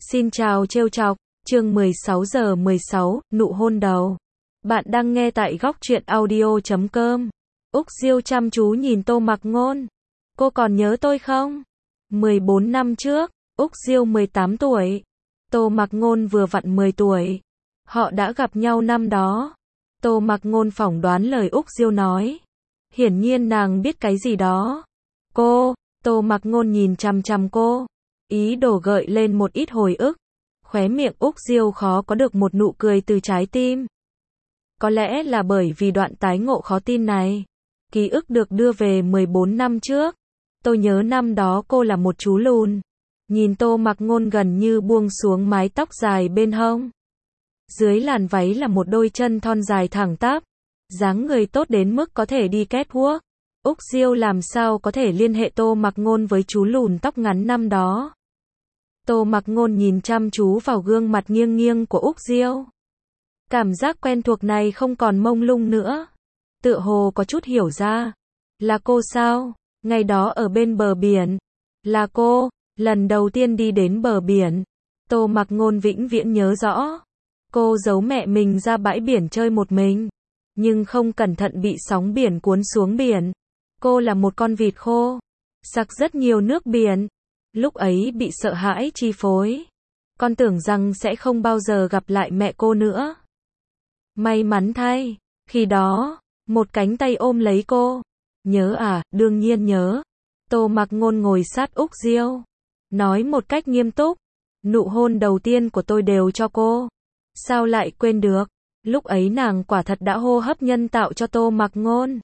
Xin chào trêu chọc, chương 16 giờ 16, nụ hôn đầu. Bạn đang nghe tại góc truyện audio.com. Úc Diêu chăm chú nhìn Tô Mặc Ngôn. Cô còn nhớ tôi không? 14 năm trước, Úc Diêu 18 tuổi. Tô Mặc Ngôn vừa vặn 10 tuổi. Họ đã gặp nhau năm đó. Tô Mặc Ngôn phỏng đoán lời Úc Diêu nói. Hiển nhiên nàng biết cái gì đó. Tô Mặc Ngôn nhìn chằm chằm cô. Ý đồ gợi lên một ít hồi ức. Khóe miệng Úc Diêu khó có được một nụ cười từ trái tim. Có lẽ là bởi vì đoạn tái ngộ khó tin này. Ký ức được đưa về 14 năm trước. Tôi nhớ năm đó cô là một chú lùn. Nhìn Tô Mặc Ngôn gần như buông xuống mái tóc dài bên hông. Dưới làn váy là một đôi chân thon dài thẳng tắp. Dáng người tốt đến mức có thể đi catwalk. Úc Diêu làm sao có thể liên hệ Tô Mặc Ngôn với chú lùn tóc ngắn năm đó. Tô Mặc Ngôn nhìn chăm chú vào gương mặt nghiêng nghiêng của Úc Diêu. Cảm giác quen thuộc này không còn mông lung nữa. Tựa hồ có chút hiểu ra. Là cô sao? Ngày đó ở bên bờ biển. Là cô, lần đầu tiên đi đến bờ biển. Tô Mặc Ngôn vĩnh viễn nhớ rõ. Cô giấu mẹ mình ra bãi biển chơi một mình. Nhưng không cẩn thận bị sóng biển cuốn xuống biển. Cô là một con vịt khô. Sặc rất nhiều nước biển. Lúc ấy bị sợ hãi chi phối. Con tưởng rằng sẽ không bao giờ gặp lại mẹ cô nữa. May mắn thay, khi đó, một cánh tay ôm lấy cô. Nhớ à, đương nhiên nhớ. Tô Mặc Ngôn ngồi sát Úc Diêu. Nói một cách nghiêm túc. Nụ hôn đầu tiên của tôi đều cho cô. Sao lại quên được? Lúc ấy nàng quả thật đã hô hấp nhân tạo cho Tô Mặc Ngôn.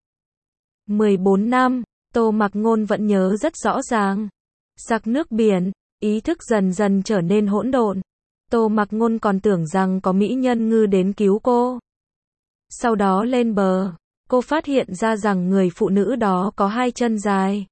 14 năm, Tô Mặc Ngôn vẫn nhớ rất rõ ràng. Sặc nước biển, ý thức dần dần trở nên hỗn độn. Tô Mặc Ngôn còn tưởng rằng có mỹ nhân ngư đến cứu cô. Sau đó lên bờ, cô phát hiện ra rằng người phụ nữ đó có hai chân dài.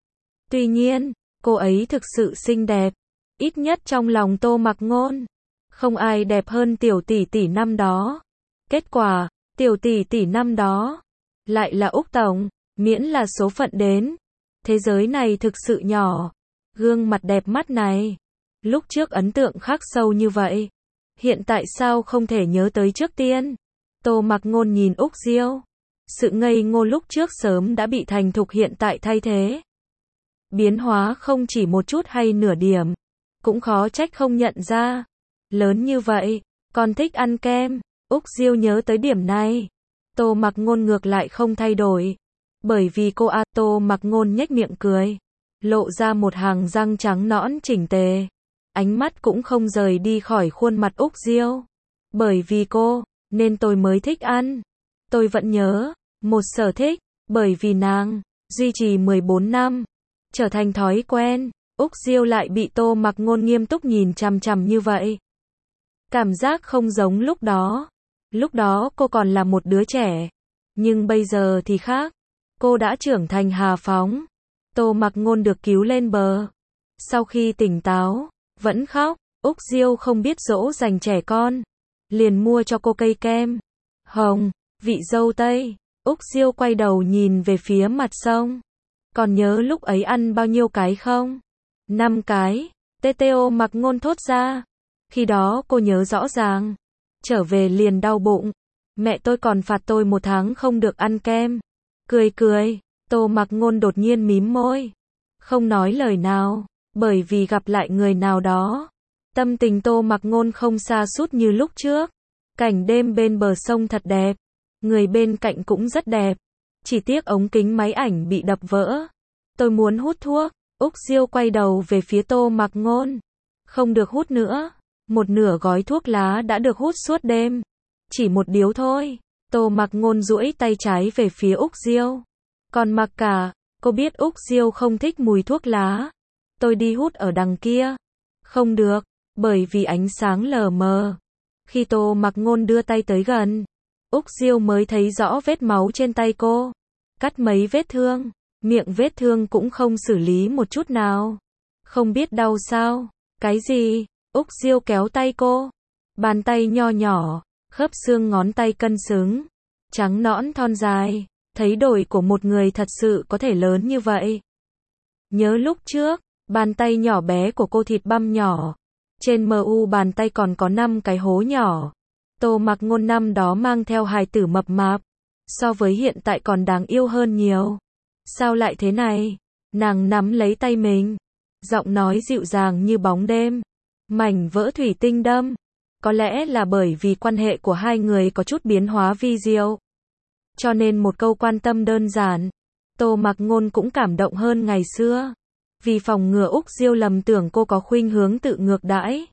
Tuy nhiên, cô ấy thực sự xinh đẹp, ít nhất trong lòng Tô Mặc Ngôn. Không ai đẹp hơn tiểu tỷ tỷ năm đó. Kết quả, tiểu tỷ tỷ năm đó lại là Úc Tổng, miễn là số phận đến. Thế giới này thực sự nhỏ. Gương mặt đẹp mắt này, lúc trước ấn tượng khắc sâu như vậy. Hiện tại sao không thể nhớ tới trước tiên? Tô Mặc Ngôn nhìn Úc Diêu. Sự ngây ngô lúc trước sớm đã bị thành thục hiện tại thay thế. Biến hóa không chỉ một chút hay nửa điểm. Cũng khó trách không nhận ra. Lớn như vậy, còn thích ăn kem. Úc Diêu nhớ tới điểm này. Tô Mặc Ngôn ngược lại không thay đổi. Bởi vì cô Tô Mặc Ngôn nhếch miệng cười. Lộ ra một hàng răng trắng nõn chỉnh tề. Ánh mắt cũng không rời đi khỏi khuôn mặt Úc Diêu. Bởi vì cô, nên tôi mới thích ăn. Tôi vẫn nhớ, một sở thích, bởi vì nàng, duy trì 14 năm. Trở thành thói quen, Úc Diêu lại bị Tô Mặc Ngôn nghiêm túc nhìn chằm chằm như vậy. Cảm giác không giống lúc đó. Lúc đó cô còn là một đứa trẻ. Nhưng bây giờ thì khác. Cô đã trưởng thành hào phóng. Tô Mặc Ngôn được cứu lên bờ. Sau khi tỉnh táo, vẫn khóc. Úc Diêu không biết dỗ dành trẻ con. Liền mua cho cô cây kem hồng, vị dâu tây. Úc Diêu quay đầu nhìn về phía mặt sông. Còn nhớ lúc ấy ăn bao nhiêu cái không? 5 cái. Tô Mặc Ngôn thốt ra. Khi đó cô nhớ rõ ràng. Trở về liền đau bụng. Mẹ tôi còn phạt tôi 1 tháng không được ăn kem. Cười. Tô Mặc Ngôn đột nhiên mím môi. Không nói lời nào. Bởi vì gặp lại người nào đó. Tâm tình Tô Mặc Ngôn không sa sút như lúc trước. Cảnh đêm bên bờ sông thật đẹp. Người bên cạnh cũng rất đẹp. Chỉ tiếc ống kính máy ảnh bị đập vỡ. Tôi muốn hút thuốc. Úc Diêu quay đầu về phía Tô Mặc Ngôn. Không được hút nữa. Một nửa gói thuốc lá đã được hút suốt đêm. Chỉ một điếu thôi. Tô Mặc Ngôn duỗi tay trái về phía Úc Diêu. Còn mặc cả, cô biết Úc Diêu không thích mùi thuốc lá. Tôi đi hút ở đằng kia. Không được, bởi vì ánh sáng lờ mờ. Khi Tô Mặc Ngôn đưa tay tới gần, Úc Diêu mới thấy rõ vết máu trên tay cô. Cắt mấy vết thương, miệng vết thương cũng không xử lý một chút nào. Không biết đau sao? Cái gì? Úc Diêu kéo tay cô. Bàn tay nho nhỏ, khớp xương ngón tay cân xứng, trắng nõn thon dài. Thấy đồi của một người thật sự có thể lớn như vậy. Nhớ lúc trước, bàn tay nhỏ bé của cô thịt băm nhỏ. Trên mu bàn tay còn có 5 cái hố nhỏ. Tô Mặc Ngôn năm đó mang theo hài tử mập mạp, so với hiện tại còn đáng yêu hơn nhiều. Sao lại thế này? Nàng nắm lấy tay mình, giọng nói dịu dàng như bóng đêm. Mảnh vỡ thủy tinh đâm. Có lẽ là bởi vì quan hệ của hai người có chút biến hóa vi diệu. Cho nên một câu quan tâm đơn giản, Tô Mặc Ngôn cũng cảm động hơn ngày xưa. Vì phòng ngừa Úc Diêu lầm tưởng cô có khuynh hướng tự ngược đãi,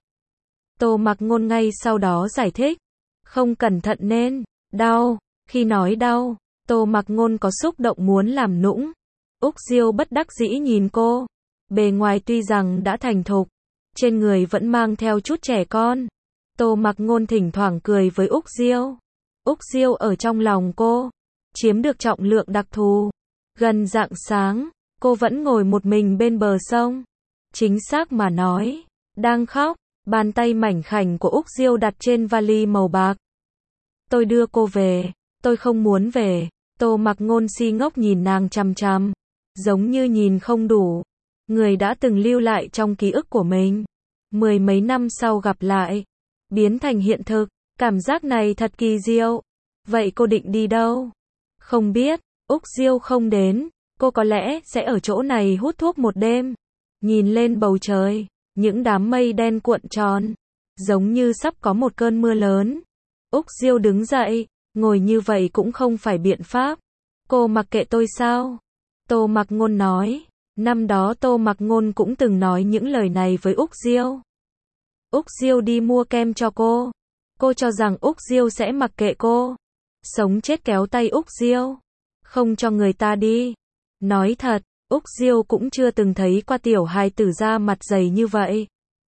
Tô Mặc Ngôn ngay sau đó giải thích, không cẩn thận nên đau. Khi nói đau, Tô Mặc Ngôn có xúc động muốn làm nũng. Úc Diêu bất đắc dĩ nhìn cô. Bề ngoài tuy rằng đã thành thục, trên người vẫn mang theo chút trẻ con. Tô Mặc Ngôn thỉnh thoảng cười với Úc Diêu. Úc Diêu ở trong lòng cô, chiếm được trọng lượng đặc thù. Gần rạng sáng, cô vẫn ngồi một mình bên bờ sông. Chính xác mà nói, đang khóc. Bàn tay mảnh khảnh của Úc Diêu đặt trên vali màu bạc. Tôi đưa cô về. Tôi không muốn về. Tô Mặc Ngôn si ngốc nhìn nàng chằm chằm, giống như nhìn không đủ người đã từng lưu lại trong ký ức của mình. 10 mấy năm sau gặp lại, biến thành hiện thực, cảm giác này thật kỳ diệu. Vậy cô định đi đâu? Không biết. Úc Diêu không đến, cô có lẽ sẽ ở chỗ này hút thuốc một đêm. Nhìn lên bầu trời, những đám mây đen cuộn tròn, giống như sắp có một cơn mưa lớn. Úc Diêu đứng dậy, ngồi như vậy cũng không phải biện pháp. Cô mặc kệ tôi sao? Tô Mặc Ngôn nói. Năm đó Tô Mặc Ngôn cũng từng nói những lời này với Úc Diêu. Úc Diêu đi mua kem cho cô. Cô cho rằng Úc Diêu sẽ mặc kệ cô. Sống chết kéo tay Úc Diêu, không cho người ta đi. Nói thật, Úc Diêu cũng chưa từng thấy qua tiểu hài tử da mặt dày như vậy.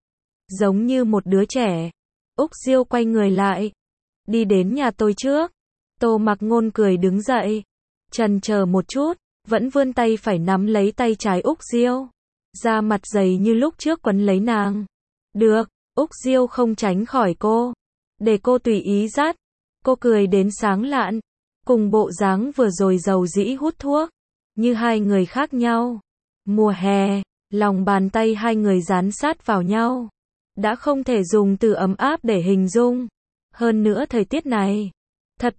Giống như một đứa trẻ. Úc Diêu quay người lại. Đi đến nhà tôi trước. Tô Mặc Ngôn cười đứng dậy. Chần chờ một chút, vẫn vươn tay phải nắm lấy tay trái Úc Diêu. Da mặt dày như lúc trước quấn lấy nàng. Được, Úc Diêu không tránh khỏi cô. Để cô tùy ý dắt. Cô cười đến sáng lạn. Cùng bộ dáng vừa rồi dầu dĩ hút thuốc. Như hai người khác nhau. Mùa hè, lòng bàn tay hai người dán sát vào nhau. Đã không thể dùng từ ấm áp để hình dung. Hơn nữa thời tiết này, thật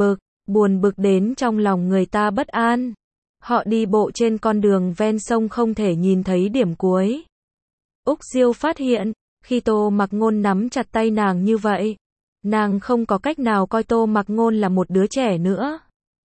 buồn bực đến trong lòng người ta bất an. Họ đi bộ trên con đường ven sông không thể nhìn thấy điểm cuối. Úc Diêu phát hiện, khi Tô Mặc Ngôn nắm chặt tay nàng như vậy, nàng không có cách nào coi Tô Mặc Ngôn là một đứa trẻ nữa.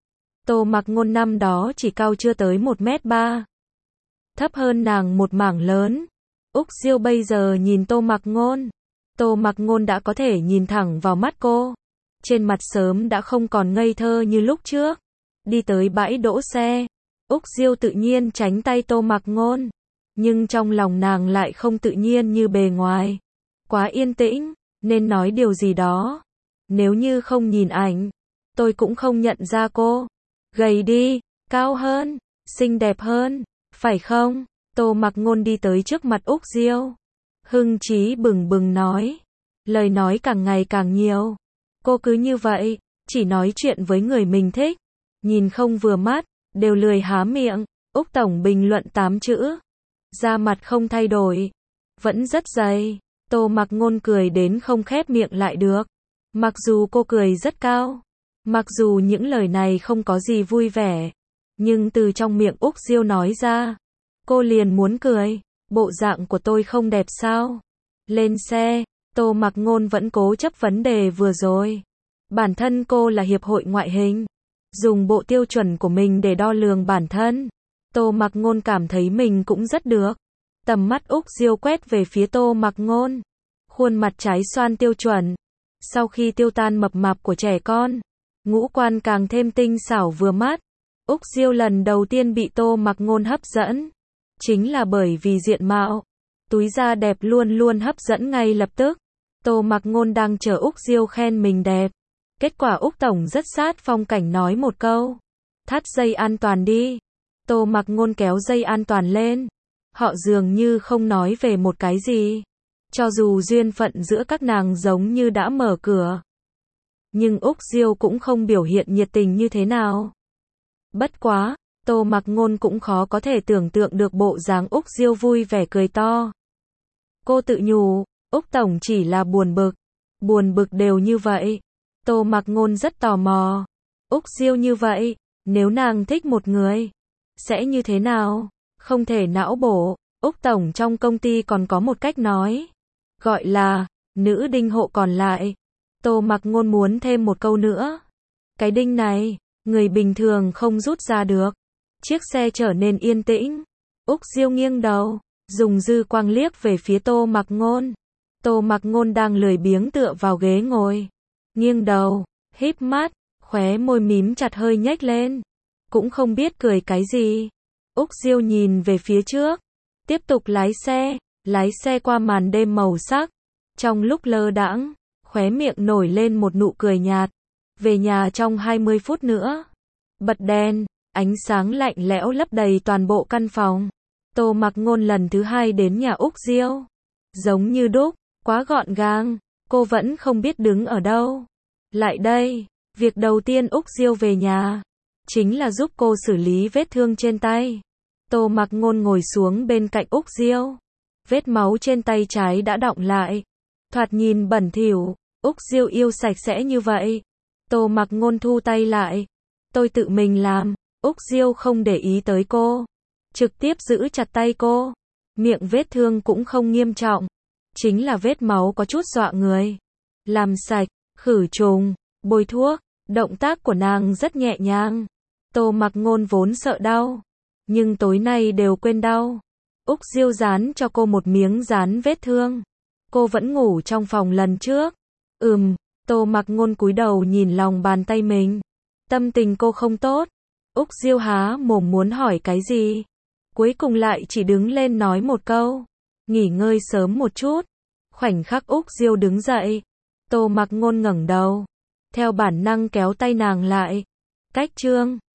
Tô Mặc Ngôn năm đó chỉ cao chưa tới 1m3, thấp hơn nàng một mảng lớn. Úc Diêu bây giờ nhìn Tô Mặc Ngôn, Tô Mặc Ngôn đã có thể nhìn thẳng vào mắt cô. Trên mặt sớm đã không còn ngây thơ như lúc trước. Đi tới bãi đỗ xe, Úc Diêu tự nhiên tránh tay Tô Mặc Ngôn, nhưng trong lòng nàng lại không tự nhiên như bề ngoài. Quá yên tĩnh, nên nói điều gì đó. Nếu như không nhìn ảnh, tôi cũng không nhận ra cô. Gầy đi, cao hơn, xinh đẹp hơn, phải không? Tô Mặc Ngôn đi tới trước mặt Úc Diêu, hưng chí bừng bừng nói. Lời nói càng ngày càng nhiều. Cô cứ như vậy, chỉ nói chuyện với người mình thích. Nhìn không vừa mắt, đều lười há miệng. Úc Tổng bình luận 8 chữ. Da mặt không thay đổi, vẫn rất dày. Tô Mặc Ngôn cười đến không khép miệng lại được. Mặc dù cô cười rất cao, mặc dù những lời này không có gì vui vẻ, nhưng từ trong miệng Úc Diêu nói ra, cô liền muốn cười. Bộ dạng của tôi không đẹp sao? Lên xe, Tô Mặc Ngôn vẫn cố chấp vấn đề vừa rồi. Bản thân cô là hiệp hội ngoại hình, dùng bộ tiêu chuẩn của mình để đo lường bản thân. Tô Mặc Ngôn cảm thấy mình cũng rất được. Tầm mắt Úc Diêu quét về phía Tô Mặc Ngôn. Khuôn mặt trái xoan tiêu chuẩn. Sau khi tiêu tan mập mạp của trẻ con, ngũ quan càng thêm tinh xảo vừa mắt. Úc Diêu lần đầu tiên bị Tô Mặc Ngôn hấp dẫn. Chính là bởi vì diện mạo. Túi da đẹp luôn luôn hấp dẫn ngay lập tức. Tô Mặc Ngôn đang chờ Úc Diêu khen mình đẹp. Kết quả Úc Tổng rất sát phong cảnh nói một câu. Thắt dây an toàn đi. Tô Mặc Ngôn kéo dây an toàn lên. Họ dường như không nói về một cái gì. Cho dù duyên phận giữa các nàng giống như đã mở cửa, nhưng Úc Diêu cũng không biểu hiện nhiệt tình như thế nào. Bất quá, Tô Mặc Ngôn cũng khó có thể tưởng tượng được bộ dáng Úc Diêu vui vẻ cười to. Cô tự nhủ, Úc Tổng chỉ là buồn bực đều như vậy. Tô Mặc Ngôn rất tò mò. Úc Diêu như vậy, nếu nàng thích một người, sẽ như thế nào? Không thể não bổ, Úc Tổng trong công ty còn có một cách nói, gọi là, nữ đinh hộ còn lại. Tô Mặc Ngôn muốn thêm một câu nữa. Cái đinh này, người bình thường không rút ra được. Chiếc xe trở nên yên tĩnh. Úc Diêu nghiêng đầu, dùng dư quang liếc về phía Tô Mặc Ngôn. Tô Mặc Ngôn đang lười biếng tựa vào ghế ngồi. Nghiêng đầu, híp mắt, khóe môi mím chặt hơi nhếch lên. Cũng không biết cười cái gì. Úc Diêu nhìn về phía trước. Tiếp tục lái xe qua màn đêm màu sắc. Trong lúc lơ đãng, khóe miệng nổi lên một nụ cười nhạt. Về nhà trong 20 phút nữa. Bật đèn, ánh sáng lạnh lẽo lấp đầy toàn bộ căn phòng. Tô Mặc Ngôn lần thứ hai đến nhà Úc Diêu. Giống như đúc, quá gọn gàng, cô vẫn không biết đứng ở đâu. Lại đây, việc đầu tiên Úc Diêu về nhà, chính là giúp cô xử lý vết thương trên tay. Tô Mặc Ngôn ngồi xuống bên cạnh Úc Diêu. Vết máu trên tay trái đã đọng lại. Thoạt nhìn bẩn thỉu, Úc Diêu yêu sạch sẽ như vậy. Tô Mặc Ngôn thu tay lại. Tôi tự mình làm. Úc Diêu không để ý tới cô. Trực tiếp giữ chặt tay cô. Miệng vết thương cũng không nghiêm trọng. Chính là vết máu có chút dọa người. Làm sạch, khử trùng, bôi thuốc. Động tác của nàng rất nhẹ nhàng. Tô Mặc Ngôn vốn sợ đau, nhưng tối nay đều quên đau. Úc Diêu dán cho cô một miếng dán vết thương. Cô vẫn ngủ trong phòng lần trước. Tô Mặc Ngôn cúi đầu nhìn lòng bàn tay mình. Tâm tình cô không tốt. Úc Diêu há mồm muốn hỏi cái gì. Cuối cùng lại chỉ đứng lên nói một câu. Nghỉ ngơi sớm một chút. Khoảnh khắc Úc Diêu đứng dậy. Tô Mặc Ngôn ngẩng đầu. Theo bản năng kéo tay nàng lại. Cách chương